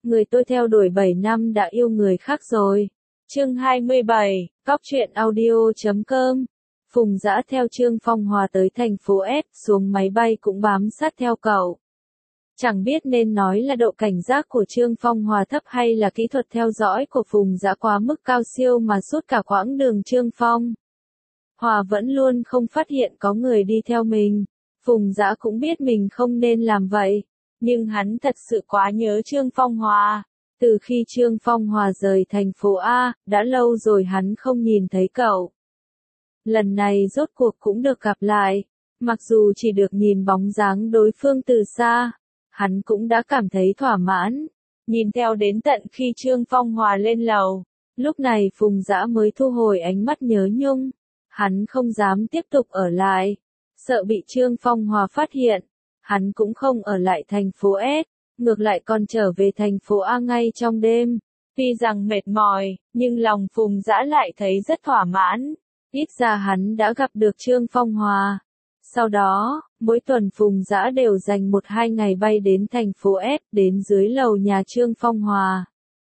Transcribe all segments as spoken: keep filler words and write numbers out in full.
người tôi theo đuổi bảy năm đã yêu người khác rồi. Chương hai mươi bảy, Cóc truyện audio chấm com. Phùng Dã theo Trương Phong Hòa tới thành phố S, xuống máy bay cũng bám sát theo cậu. Chẳng biết nên nói là độ cảnh giác của Trương Phong Hòa thấp hay là kỹ thuật theo dõi của Phùng Dã quá mức cao siêu mà suốt cả quãng đường Trương Phong Hòa vẫn luôn không phát hiện có người đi theo mình. Phùng Dã cũng biết mình không nên làm vậy, nhưng hắn thật sự quá nhớ Trương Phong Hòa. Từ khi Trương Phong Hòa rời thành phố A, đã lâu rồi hắn không nhìn thấy cậu. Lần này rốt cuộc cũng được gặp lại, mặc dù chỉ được nhìn bóng dáng đối phương từ xa, hắn cũng đã cảm thấy thỏa mãn. Nhìn theo đến tận khi Trương Phong Hòa lên lầu, lúc này Phùng Dã mới thu hồi ánh mắt nhớ nhung. Hắn không dám tiếp tục ở lại, sợ bị Trương Phong Hòa phát hiện. Hắn cũng không ở lại thành phố S, ngược lại còn trở về thành phố A ngay trong đêm. Tuy rằng mệt mỏi, nhưng lòng Phùng Dã lại thấy rất thỏa mãn. Ít ra hắn đã gặp được Trương Phong Hòa. Sau đó, mỗi tuần Phùng Dã đều dành một hai ngày bay đến thành phố S, đến dưới lầu nhà Trương Phong Hòa.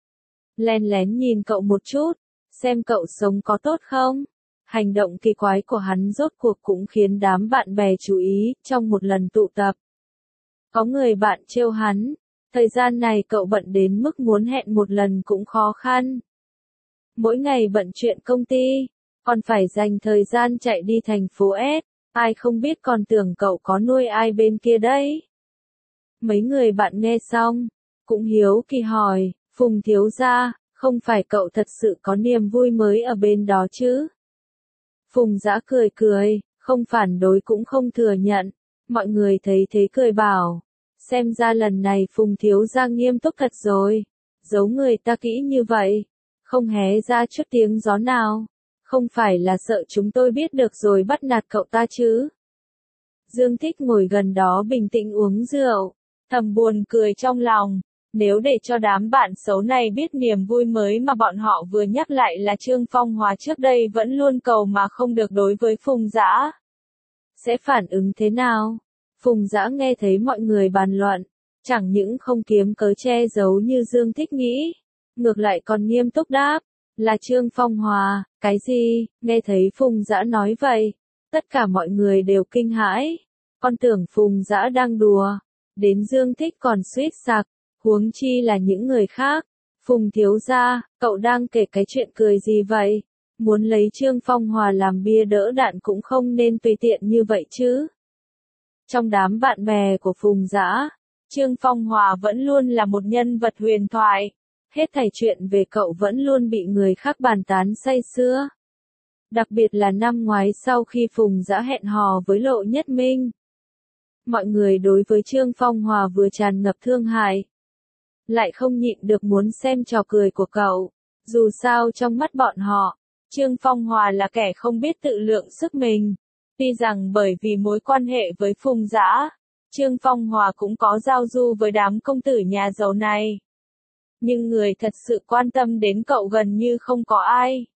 Len lén nhìn cậu một chút, xem cậu sống có tốt không. Hành động kỳ quái của hắn rốt cuộc cũng khiến đám bạn bè chú ý. Trong một lần tụ tập, có người bạn trêu hắn, thời gian này cậu bận đến mức muốn hẹn một lần cũng khó khăn. Mỗi ngày bận chuyện công ty, còn phải dành thời gian chạy đi thành phố S, ai không biết còn tưởng cậu có nuôi ai bên kia đấy. Mấy người bạn nghe xong, cũng hiếu kỳ hỏi, Phùng thiếu gia, không phải cậu thật sự có niềm vui mới ở bên đó chứ? Phùng Dã cười cười, không phản đối cũng không thừa nhận. Mọi người thấy thế cười bảo, xem ra lần này Phùng thiếu gia nghiêm túc thật rồi, giấu người ta kỹ như vậy, không hé ra chút tiếng gió nào, không phải là sợ chúng tôi biết được rồi bắt nạt cậu ta chứ? Dương Thích ngồi gần đó bình tĩnh uống rượu, thầm buồn cười trong lòng. Nếu để cho đám bạn xấu này biết niềm vui mới mà bọn họ vừa nhắc lại là Trương Phong Hòa trước đây vẫn luôn cầu mà không được đối với Phùng Dã, sẽ phản ứng thế nào? Phùng Dã nghe thấy mọi người bàn luận, chẳng những không kiếm cớ che giấu như Dương Thích nghĩ, ngược lại còn nghiêm túc đáp, là Trương Phong Hòa. Cái gì? Nghe thấy Phùng Dã nói vậy, tất cả mọi người đều kinh hãi, con tưởng Phùng Dã đang đùa, đến Dương Thích còn suýt sặc, huống chi là những người khác. Phùng thiếu gia, cậu đang kể cái chuyện cười gì vậy? Muốn lấy Trương Phong Hòa làm bia đỡ đạn cũng không nên tùy tiện như vậy chứ. Trong đám bạn bè của Phùng Dã, Trương Phong Hòa vẫn luôn là một nhân vật huyền thoại. Hết thảy chuyện về cậu vẫn luôn bị người khác bàn tán say sưa. Đặc biệt là năm ngoái sau khi Phùng Dã hẹn hò với Lộ Nhất Minh. Mọi người đối với Trương Phong Hòa vừa tràn ngập thương hại, lại không nhịn được muốn xem trò cười của cậu. Dù sao trong mắt bọn họ, Trương Phong Hòa là kẻ không biết tự lượng sức mình. Tuy rằng bởi vì mối quan hệ với Phùng Dã, Trương Phong Hòa cũng có giao du với đám công tử nhà giàu này. Nhưng người thật sự quan tâm đến cậu gần như không có ai.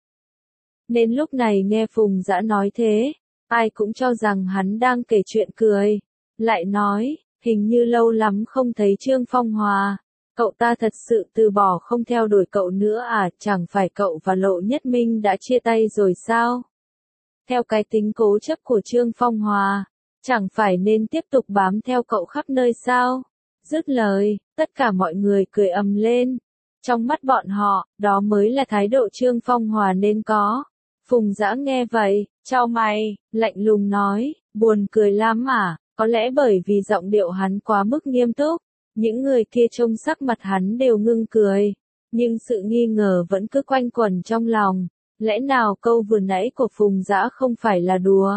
Nên lúc này nghe Phùng Dã nói thế, ai cũng cho rằng hắn đang kể chuyện cười. Lại nói, hình như lâu lắm không thấy Trương Phong Hòa. Cậu ta thật sự từ bỏ không theo đuổi cậu nữa à? Chẳng phải cậu và Lộ Nhất Minh đã chia tay rồi sao? Theo cái tính cố chấp của Trương Phong Hòa, chẳng phải nên tiếp tục bám theo cậu khắp nơi sao? Dứt lời, tất cả mọi người cười ầm lên. Trong mắt bọn họ, đó mới là thái độ Trương Phong Hòa nên có. Phùng Dã nghe vậy, chau mày, lạnh lùng nói, buồn cười lắm à? Có lẽ bởi vì giọng điệu hắn quá mức nghiêm túc, những người kia trông sắc mặt hắn đều ngưng cười, nhưng sự nghi ngờ vẫn cứ quanh quẩn trong lòng. Lẽ nào câu vừa nãy của Phùng Dã không phải là đùa?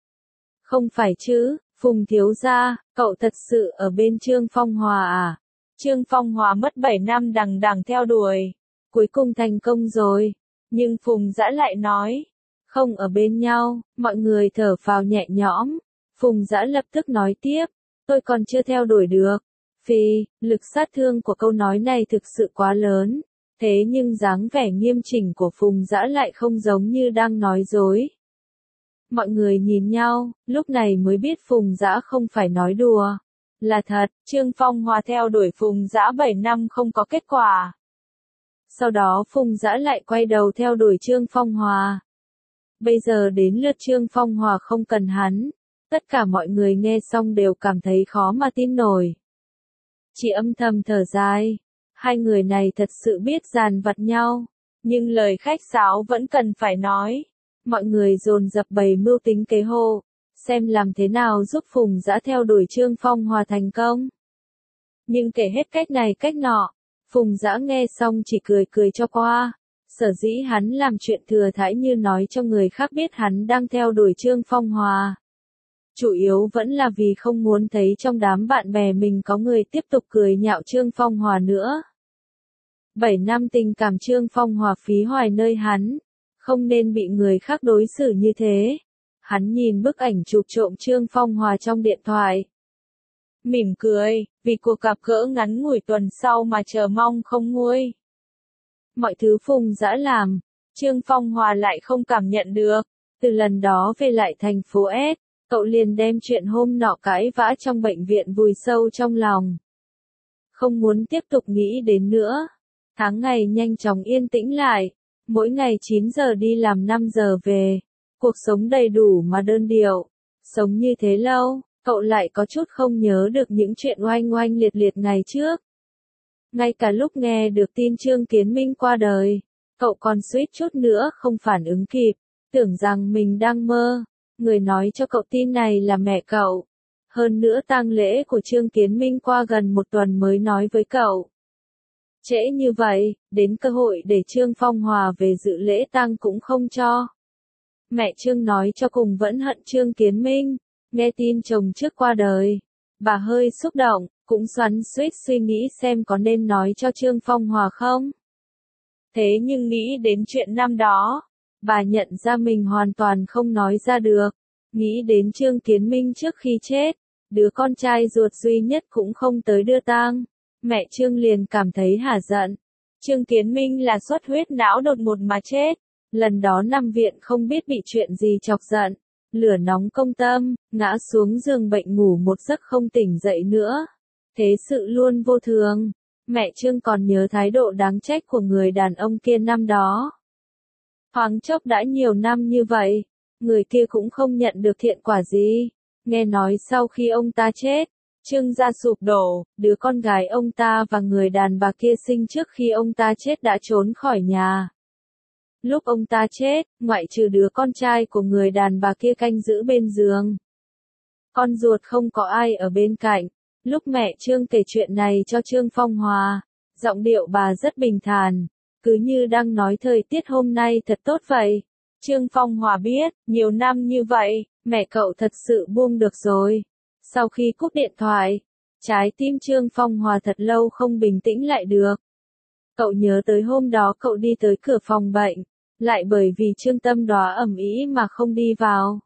Không phải chứ, Phùng thiếu gia, cậu thật sự ở bên Trương Phong Hòa à? Trương Phong Hòa mất bảy năm đằng đằng theo đuổi, cuối cùng thành công rồi. Nhưng Phùng Dã lại nói, không ở bên nhau. Mọi người thở phào nhẹ nhõm. Phùng Dã lập tức nói tiếp, tôi còn chưa theo đuổi được. Phi, lực sát thương của câu nói này thực sự quá lớn. Thế nhưng dáng vẻ nghiêm chỉnh của Phùng Dã lại không giống như đang nói dối. Mọi người nhìn nhau, lúc này mới biết Phùng Dã không phải nói đùa. Là thật, Trương Phong Hòa theo đuổi Phùng Dã bảy năm không có kết quả. Sau đó Phùng Dã lại quay đầu theo đuổi Trương Phong Hòa. Bây giờ đến lượt Trương Phong Hòa không cần hắn. Tất cả mọi người nghe xong đều cảm thấy khó mà tin nổi. Chỉ âm thầm thở dài. Hai người này thật sự biết dàn vặt nhau. Nhưng lời khách sáo vẫn cần phải nói. Mọi người dồn dập bày mưu tính kế hộ. Xem làm thế nào giúp Phùng Dã theo đuổi Trương Phong Hòa thành công. Nhưng kể hết cách này cách nọ. Phùng Dã nghe xong chỉ cười cười cho qua. Sở dĩ hắn làm chuyện thừa thãi như nói cho người khác biết hắn đang theo đuổi Trương Phong Hòa. Chủ yếu vẫn là vì không muốn thấy trong đám bạn bè mình có người tiếp tục cười nhạo Trương Phong Hòa nữa. Bảy năm tình cảm Trương Phong Hòa phí hoài nơi hắn. Không nên bị người khác đối xử như thế. Hắn nhìn bức ảnh chụp trộm Trương Phong Hòa trong điện thoại. Mỉm cười, vì cuộc gặp gỡ ngắn ngủi tuần sau mà chờ mong không nguôi. Mọi thứ Phùng Dã làm, Trương Phong Hòa lại không cảm nhận được. Từ lần đó về lại thành phố S, cậu liền đem chuyện hôm nọ cãi vã trong bệnh viện vùi sâu trong lòng. Không muốn tiếp tục nghĩ đến nữa. Tháng ngày nhanh chóng yên tĩnh lại. Mỗi ngày chín giờ đi làm năm giờ về. Cuộc sống đầy đủ mà đơn điệu. Sống như thế lâu, cậu lại có chút không nhớ được những chuyện oanh oanh liệt liệt ngày trước. Ngay cả lúc nghe được tin Trương Kiến Minh qua đời, cậu còn suýt chút nữa không phản ứng kịp, tưởng rằng mình đang mơ. Người nói cho cậu tin này là mẹ cậu. Hơn nữa tang lễ của Trương Kiến Minh qua gần một tuần mới nói với cậu. Trễ như vậy, đến cơ hội để Trương Phong Hòa về dự lễ tang cũng không cho. Mẹ Trương nói cho cùng vẫn hận Trương Kiến Minh. Nghe tin chồng trước qua đời, bà hơi xúc động, cũng xoắn xuýt suy nghĩ xem có nên nói cho Trương Phong Hòa không. Thế nhưng nghĩ đến chuyện năm đó, bà nhận ra mình hoàn toàn không nói ra được. Nghĩ đến Trương Kiến Minh trước khi chết, đứa con trai ruột duy nhất cũng không tới đưa tang. Mẹ Trương liền cảm thấy hả giận. Trương Kiến Minh là xuất huyết não đột ngột mà chết. Lần đó nằm viện không biết bị chuyện gì chọc giận. Lửa nóng công tâm, ngã xuống giường bệnh ngủ một giấc không tỉnh dậy nữa. Thế sự luôn vô thường. Mẹ Trương còn nhớ thái độ đáng trách của người đàn ông kia năm đó. Thoáng chốc đã nhiều năm như vậy, người kia cũng không nhận được thiện quả gì. Nghe nói sau khi ông ta chết, Trương gia sụp đổ, đứa con gái ông ta và người đàn bà kia sinh trước khi ông ta chết đã trốn khỏi nhà. Lúc ông ta chết, ngoại trừ đứa con trai của người đàn bà kia canh giữ bên giường. Con ruột không có ai ở bên cạnh. Lúc mẹ Trương kể chuyện này cho Trương Phong Hòa, giọng điệu bà rất bình thản, cứ như đang nói thời tiết hôm nay thật tốt vậy. Trương Phong Hòa biết, nhiều năm như vậy, mẹ cậu thật sự buông được rồi. Sau khi cúp điện thoại, trái tim Trương Phong Hòa thật lâu không bình tĩnh lại được. Cậu nhớ tới hôm đó cậu đi tới cửa phòng bệnh, lại bởi vì Trương Tâm Đoá ầm ĩ mà không đi vào.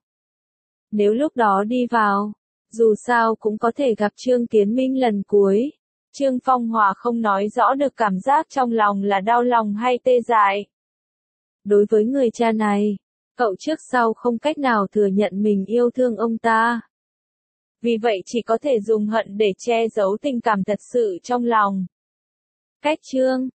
Nếu lúc đó đi vào, dù sao cũng có thể gặp Trương Kiến Minh lần cuối. Trương Phong Hòa không nói rõ được cảm giác trong lòng là đau lòng hay tê dại. Đối với người cha này, cậu trước sau không cách nào thừa nhận mình yêu thương ông ta. Vì vậy chỉ có thể dùng hận để che giấu tình cảm thật sự trong lòng. Cách Trương